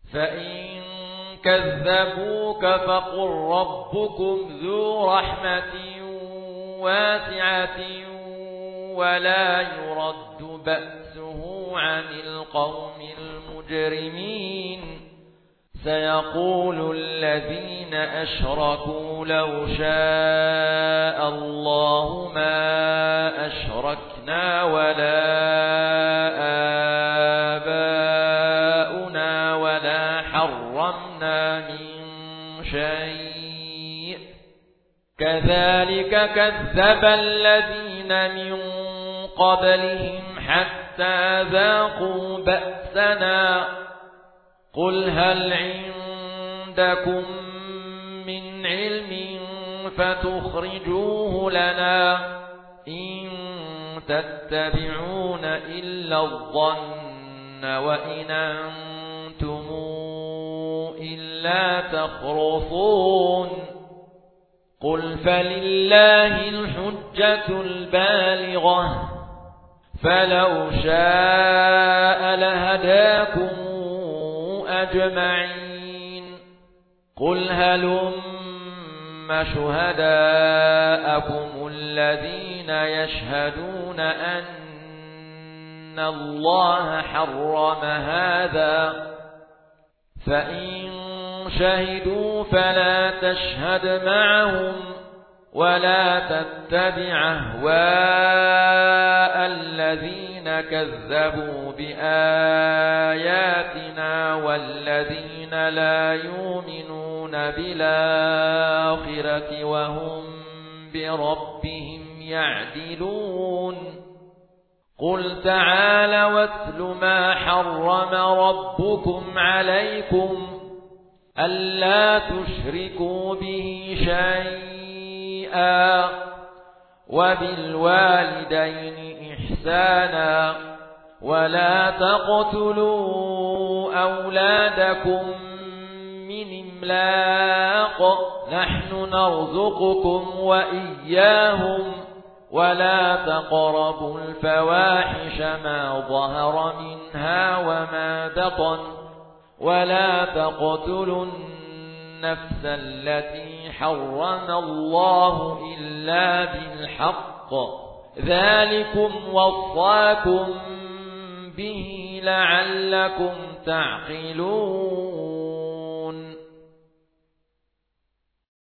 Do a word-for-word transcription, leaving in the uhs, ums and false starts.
فإن كذبوك فقل ربكم ذو رحمة واسعة ولا يرد بأسه عن القوم المجرمين سيقول الذين أشركوا لو شاء الله ما أشركنا ولا آباؤنا ولا حرمنا من شيء كذلك كذب الذين من قبلهم حتى ذاقوا بأسنا قل هل عندكم من علم فتخرجوه لنا إن تتبعون إلا الظن وإن أنتم إلا تخرصون قل فلله الحجة البالغة فلو شاء لهداكم أجمعين قل هلم شهداءكم الذين يشهدون أن الله حرم هذا فإن شهدوا فلا تشهد معهم ولا تتبع أهواء الذين كذبوا بآياتنا والذين لا يؤمنون بالآخرة وهم بربهم يعدلون قل تعالى واتل ما حرم ربكم عليكم ألا تشركوا به شيئا وبالوالدين إحسانا ولا تقتلوا أولادكم من إملاق نحن نرزقكم وإياهم ولا تقربوا الفواحش ما ظهر منها وما بطن ولا تقتلوا النفس التي حرم الله إلا بالحق ذلكم وصاكم به لعلكم تعقلون